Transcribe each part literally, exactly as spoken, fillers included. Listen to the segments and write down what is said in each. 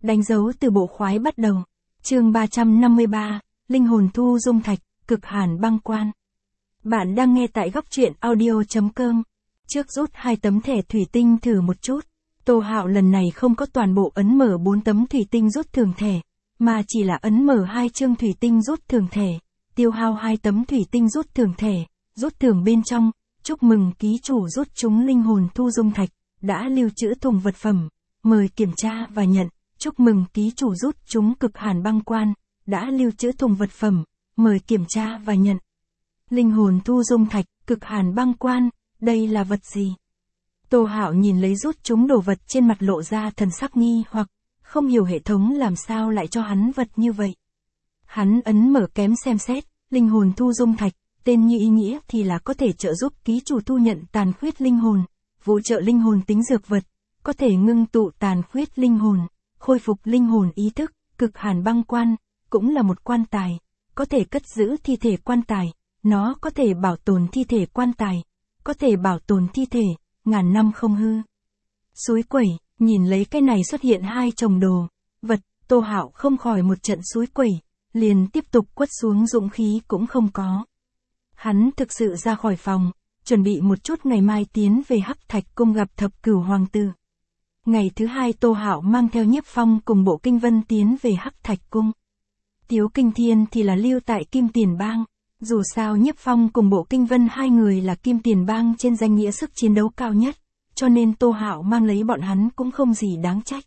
Đánh dấu từ bộ khoái bắt đầu. Chương ba trăm năm mươi ba, Linh hồn thu dung thạch, cực hàn băng quan. Bạn đang nghe tại góc truyện audio chấm com. Trước rút hai tấm thẻ thủy tinh thử một chút. Tô Hạo lần này không có toàn bộ ấn mở bốn tấm thủy tinh rút thường thẻ, mà chỉ là ấn mở hai chương thủy tinh rút thường thẻ, tiêu hao hai tấm thủy tinh rút thường thẻ, rút thường bên trong, chúc mừng ký chủ rút chúng linh hồn thu dung thạch, đã lưu trữ thùng vật phẩm, mời kiểm tra và nhận, chúc mừng ký chủ rút chúng cực hàn băng quan, đã lưu trữ thùng vật phẩm, mời kiểm tra và nhận. Linh hồn thu dung thạch, cực hàn băng quan, đây là vật gì? Tô Hạo nhìn lấy rút chúng đồ vật trên mặt lộ ra thần sắc nghi hoặc, không hiểu hệ thống làm sao lại cho hắn vật như vậy. Hắn ấn mở kém xem xét, linh hồn thu dung thạch, tên như ý nghĩa thì là có thể trợ giúp ký chủ thu nhận tàn khuyết linh hồn, phụ trợ linh hồn tính dược vật, có thể ngưng tụ tàn khuyết linh hồn, khôi phục linh hồn ý thức, cực hàn băng quan, cũng là một quan tài, có thể cất giữ thi thể quan tài, nó có thể bảo tồn thi thể quan tài, có thể bảo tồn thi thể, ngàn năm không hư. Suối quẩy, nhìn lấy cái này xuất hiện hai chồng đồ, vật, Tô Hạo không khỏi một trận suối quẩy, liền tiếp tục quất xuống dũng khí cũng không có. Hắn thực sự ra khỏi phòng, chuẩn bị một chút ngày mai tiến về Hắc Thạch Cung gặp Thập Cửu Hoàng tử. Ngày thứ hai Tô Hạo mang theo Nhiếp Phong cùng Bộ Kinh Vân tiến về Hắc Thạch Cung. Tiếu Kinh Thiên thì là lưu tại Kim Tiền Bang, dù sao Nhiếp Phong cùng Bộ Kinh Vân hai người là Kim Tiền Bang trên danh nghĩa sức chiến đấu cao nhất, cho nên Tô Hạo mang lấy bọn hắn cũng không gì đáng trách.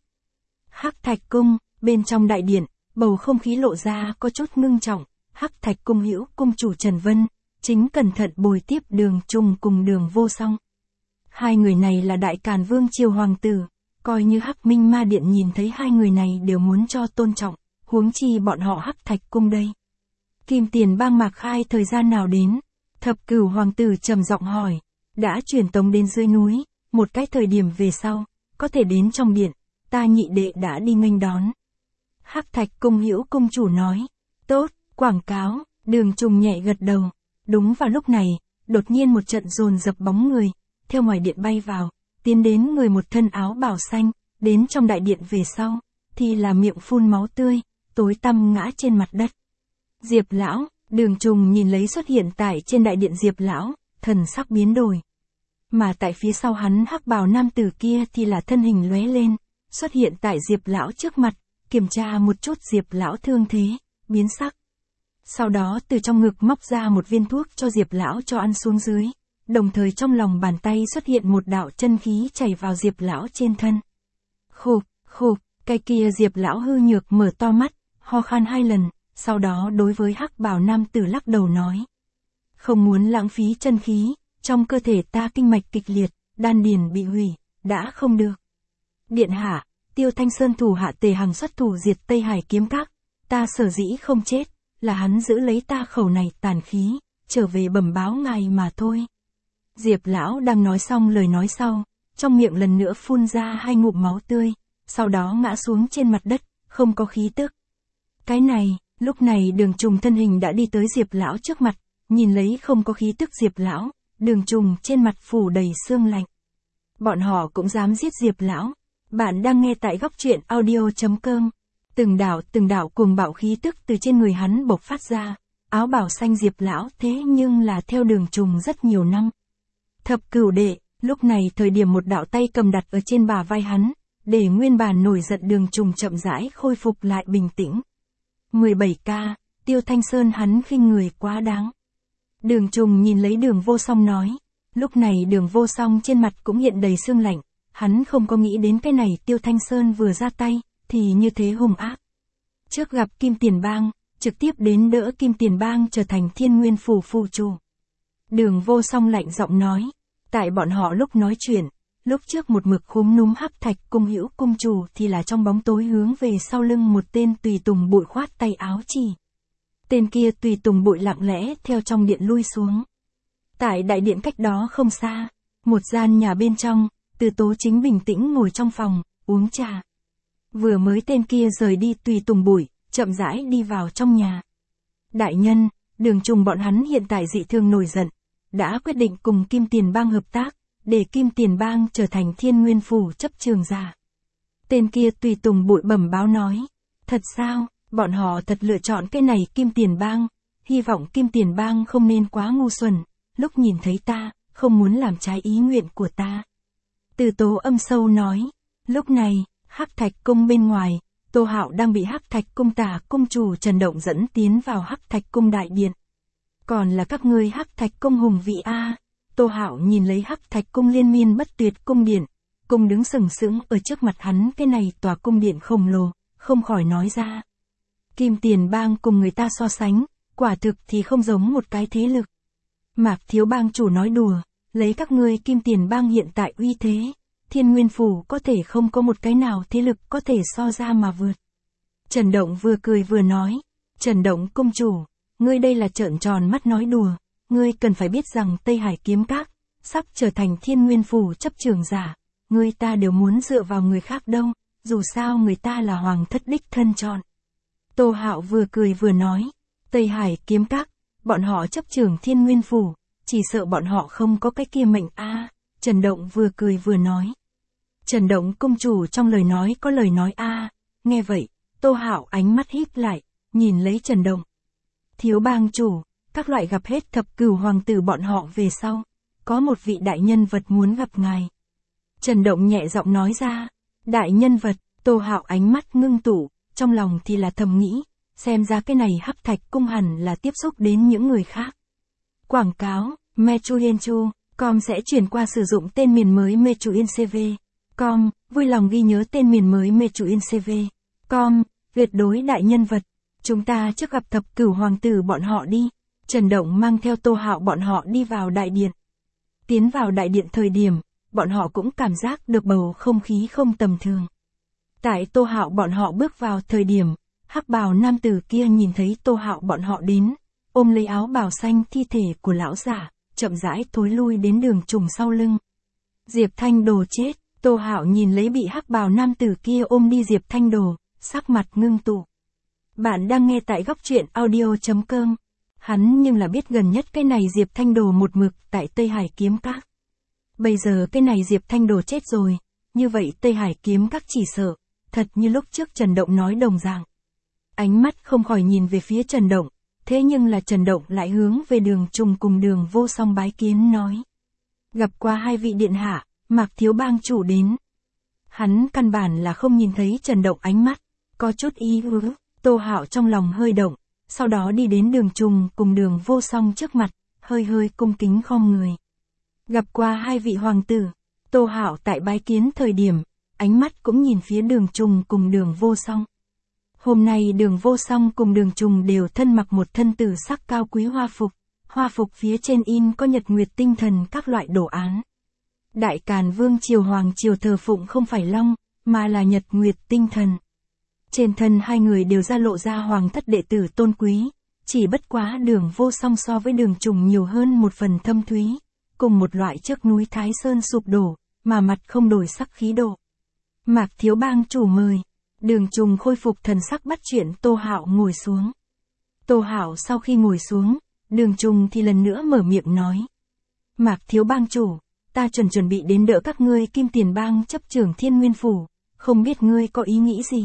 Hắc Thạch Cung, bên trong đại điện, bầu không khí lộ ra có chút ngưng trọng, Hắc Thạch Cung hữu cung chủ Trần Vân, chính cẩn thận bồi tiếp Đường Trùng cùng Đường Vô Song. Hai người này là Đại Càn Vương triều hoàng tử, coi như Hắc Minh Ma Điện nhìn thấy hai người này đều muốn cho tôn trọng, huống chi bọn họ Hắc Thạch Cung đây. Kim Tiền Bang Mạc Khai thời gian nào đến? Thập Cửu Hoàng tử trầm giọng hỏi. Đã truyền tống đến dưới núi, một cái thời điểm về sau, có thể đến trong điện, ta nhị đệ đã đi nghênh đón. Hắc Thạch Cung hữu cung chủ nói. Tốt, quảng cáo, Đường Trùng nhẹ gật đầu. Đúng vào lúc này, đột nhiên một trận dồn dập bóng người, theo ngoài điện bay vào, tiến đến người một thân áo bào xanh, đến trong đại điện về sau, thì là miệng phun máu tươi, tối tăm ngã trên mặt đất. Diệp lão, Đường Trùng nhìn lấy xuất hiện tại trên đại điện Diệp lão, thần sắc biến đổi. Mà tại phía sau hắn hắc bào nam tử kia thì là thân hình lóe lên, xuất hiện tại Diệp lão trước mặt, kiểm tra một chút Diệp lão thương thế, biến sắc. Sau đó từ trong ngực móc ra một viên thuốc cho Diệp lão cho ăn xuống dưới, đồng thời trong lòng bàn tay xuất hiện một đạo chân khí chảy vào Diệp lão trên thân. Khục, khục, cái kia Diệp lão hư nhược mở to mắt, ho khan hai lần, sau đó đối với hắc bào nam tử lắc đầu nói. Không muốn lãng phí chân khí, trong cơ thể ta kinh mạch kịch liệt, đan điền bị hủy, đã không được. Điện hạ, Tiêu Thanh Sơn thủ hạ Tề Hằng xuất thủ diệt Tây Hải kiếm các, ta sở dĩ không chết, là hắn giữ lấy ta khẩu này tàn khí, trở về bẩm báo ngài mà thôi. Diệp lão đang nói xong lời nói sau, trong miệng lần nữa phun ra hai ngụm máu tươi, sau đó ngã xuống trên mặt đất, không có khí tức. Cái này, lúc này Đường Trùng thân hình đã đi tới Diệp lão trước mặt, nhìn lấy không có khí tức Diệp lão, Đường Trùng trên mặt phủ đầy sương lạnh. Bọn họ cũng dám giết Diệp lão. Bạn đang nghe tại góc truyện audio chấm com. Từng đạo từng đạo cuồng bạo khí tức từ trên người hắn bộc phát ra, áo bào xanh Diệp lão thế nhưng là theo Đường Trùng rất nhiều năm. Thập Cửu đệ, lúc này thời điểm một đạo tay cầm đặt ở trên bả vai hắn, để nguyên bản nổi giận Đường Trùng chậm rãi khôi phục lại bình tĩnh. mười bảy K, Tiêu Thanh Sơn hắn khinh người quá đáng. Đường Trùng nhìn lấy Đường Vô Song nói, lúc này Đường Vô Song trên mặt cũng hiện đầy sương lạnh, hắn không có nghĩ đến cái này Tiêu Thanh Sơn vừa ra tay, thì như thế hung ác. Trước gặp Kim Tiền Bang, trực tiếp đến đỡ Kim Tiền Bang trở thành Thiên Nguyên Phủ phủ chủ. Đường Vô Song lạnh giọng nói, tại bọn họ lúc nói chuyện, lúc trước một mực khúm núm Hắc Thạch Cung hữu cung chủ thì là trong bóng tối hướng về sau lưng một tên tùy tùng bụi khoát tay áo chỉ. Tên kia tùy tùng bụi lặng lẽ theo trong điện lui xuống. Tại đại điện cách đó không xa, một gian nhà bên trong, Từ Tố chính bình tĩnh ngồi trong phòng, uống trà. Vừa mới tên kia rời đi tùy tùng bụi, chậm rãi đi vào trong nhà. Đại nhân, Đường Trùng bọn hắn hiện tại dị thường nổi giận, đã quyết định cùng Kim Tiền Bang hợp tác, để Kim Tiền Bang trở thành Thiên Nguyên Phủ chấp trường giả. Tên kia tùy tùng bụi bẩm báo nói. Thật sao, bọn họ thật lựa chọn cái này Kim Tiền Bang, hy vọng Kim Tiền Bang không nên quá ngu xuẩn, lúc nhìn thấy ta, không muốn làm trái ý nguyện của ta. Từ Tố âm sâu nói. Lúc này, Hắc Thạch Cung bên ngoài, Tô Hạo đang bị Hắc Thạch Cung Tả cung chủ Trần Động dẫn tiến vào Hắc Thạch Cung đại điện. Còn là các ngươi Hắc Thạch Cung hùng vị a. Tô Hạo nhìn lấy Hắc Thạch Cung liên miên bất tuyệt cung điện, cung đứng sừng sững ở trước mặt hắn cái này tòa cung điện khổng lồ, không khỏi nói ra. Kim Tiền Bang cùng người ta so sánh, quả thực thì không giống một cái thế lực. Mạc Thiếu Bang chủ nói đùa, lấy các ngươi Kim Tiền Bang hiện tại uy thế, Thiên Nguyên Phủ có thể không có một cái nào thế lực có thể so ra mà vượt. Trần Động vừa cười vừa nói. Trần Động cung chủ, ngươi đây là trợn tròn mắt nói đùa, ngươi cần phải biết rằng Tây Hải Kiếm Các sắp trở thành Thiên Nguyên Phủ chấp trường giả, ngươi ta đều muốn dựa vào người khác đâu, dù sao người ta là hoàng thất đích thân chọn. Tô Hạo vừa cười vừa nói. Tây Hải Kiếm Các, bọn họ chấp trường Thiên Nguyên Phủ, chỉ sợ bọn họ không có cái kia mệnh a. Trần Động vừa cười vừa nói. Trần Động cung chủ trong lời nói có lời nói a. Nghe vậy, Tô Hạo ánh mắt híp lại, nhìn lấy Trần Động. Thiếu bang chủ, các loại gặp hết thập cửu hoàng tử bọn họ về sau, có một vị đại nhân vật muốn gặp ngài. Trần Động nhẹ giọng nói ra. Đại nhân vật, Tô Hạo ánh mắt ngưng tụ, trong lòng thì là thầm nghĩ, xem ra cái này Hắc Thạch Cung hẳn là tiếp xúc đến những người khác. Quảng cáo, Mechuyenchu, com sẽ chuyển qua sử dụng tên miền mới Mechuyencv. Com, vui lòng ghi nhớ tên miền mới Mechuyencv. Com, tuyệt đối đại nhân vật. Chúng ta trước gặp thập cửu hoàng tử bọn họ đi. Trần Động mang theo Tô Hạo bọn họ đi vào đại điện. Tiến vào đại điện thời điểm, bọn họ cũng cảm giác được bầu không khí không tầm thường. Tại Tô Hạo bọn họ bước vào thời điểm, hắc bào nam tử kia nhìn thấy Tô Hạo bọn họ đến, ôm lấy áo bào xanh thi thể của lão giả, chậm rãi thối lui đến đường trùng sau lưng. Diệp Thanh Đồ chết, Tô Hạo nhìn lấy bị hắc bào nam tử kia ôm đi Diệp Thanh Đồ, sắc mặt ngưng tụ. Bạn đang nghe tại góc truyện audio chấm com. Hắn nhưng là biết gần nhất cái này Diệp Thanh Đồ một mực tại Tây Hải Kiếm Các. Bây giờ cái này Diệp Thanh Đồ chết rồi, như vậy Tây Hải Kiếm Các chỉ sợ, thật như lúc trước Trần Động nói đồng dạng. Ánh mắt không khỏi nhìn về phía Trần Động, thế nhưng là Trần Động lại hướng về đường trùng cùng đường vô song bái kiến nói. Gặp qua hai vị điện hạ, Mạc Thiếu Bang chủ đến. Hắn căn bản là không nhìn thấy Trần Động ánh mắt, có chút ý hứ, Tô Hạo trong lòng hơi động, sau đó đi đến đường trùng cùng đường vô song trước mặt, hơi hơi cung kính khom người. Gặp qua hai vị hoàng tử, Tô Hạo tại bái kiến thời điểm, ánh mắt cũng nhìn phía đường trùng cùng đường vô song. Hôm nay đường vô song cùng đường trùng đều thân mặc một thân tử sắc cao quý hoa phục, hoa phục phía trên in có nhật nguyệt tinh thần các loại đồ án. Đại Càn Vương triều hoàng triều thờ phụng không phải long, mà là nhật nguyệt tinh thần. Trên thân hai người đều ra lộ ra hoàng thất đệ tử tôn quý, chỉ bất quá đường vô song so với đường trùng nhiều hơn một phần thâm thúy, cùng một loại trước núi Thái Sơn sụp đổ, mà mặt không đổi sắc khí độ. Mạc Thiếu Bang chủ mời. Đường trùng khôi phục thần sắc bắt chuyện Tô Hạo ngồi xuống. Tô Hạo sau khi ngồi xuống, đường trùng thì lần nữa mở miệng nói. Mạc Thiếu Bang chủ, ta chuẩn chuẩn bị đến đỡ các ngươi Kim Tiền Bang chấp trưởng Thiên Nguyên Phủ, không biết ngươi có ý nghĩ gì?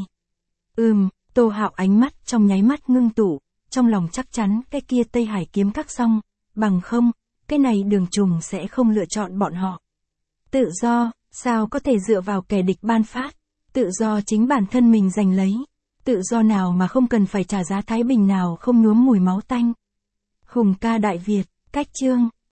Ừm, Tô Hạo ánh mắt trong nháy mắt ngưng tụ, trong lòng chắc chắn cái kia Tây Hải Kiếm Các xong, bằng không, cái này đường trùng sẽ không lựa chọn bọn họ. Tự do, sao có thể dựa vào kẻ địch ban phát? Tự do chính bản thân mình giành lấy. Tự do nào mà không cần phải trả giá thái bình nào không nhuốm mùi máu tanh. Hùng ca Đại Việt, cách chương,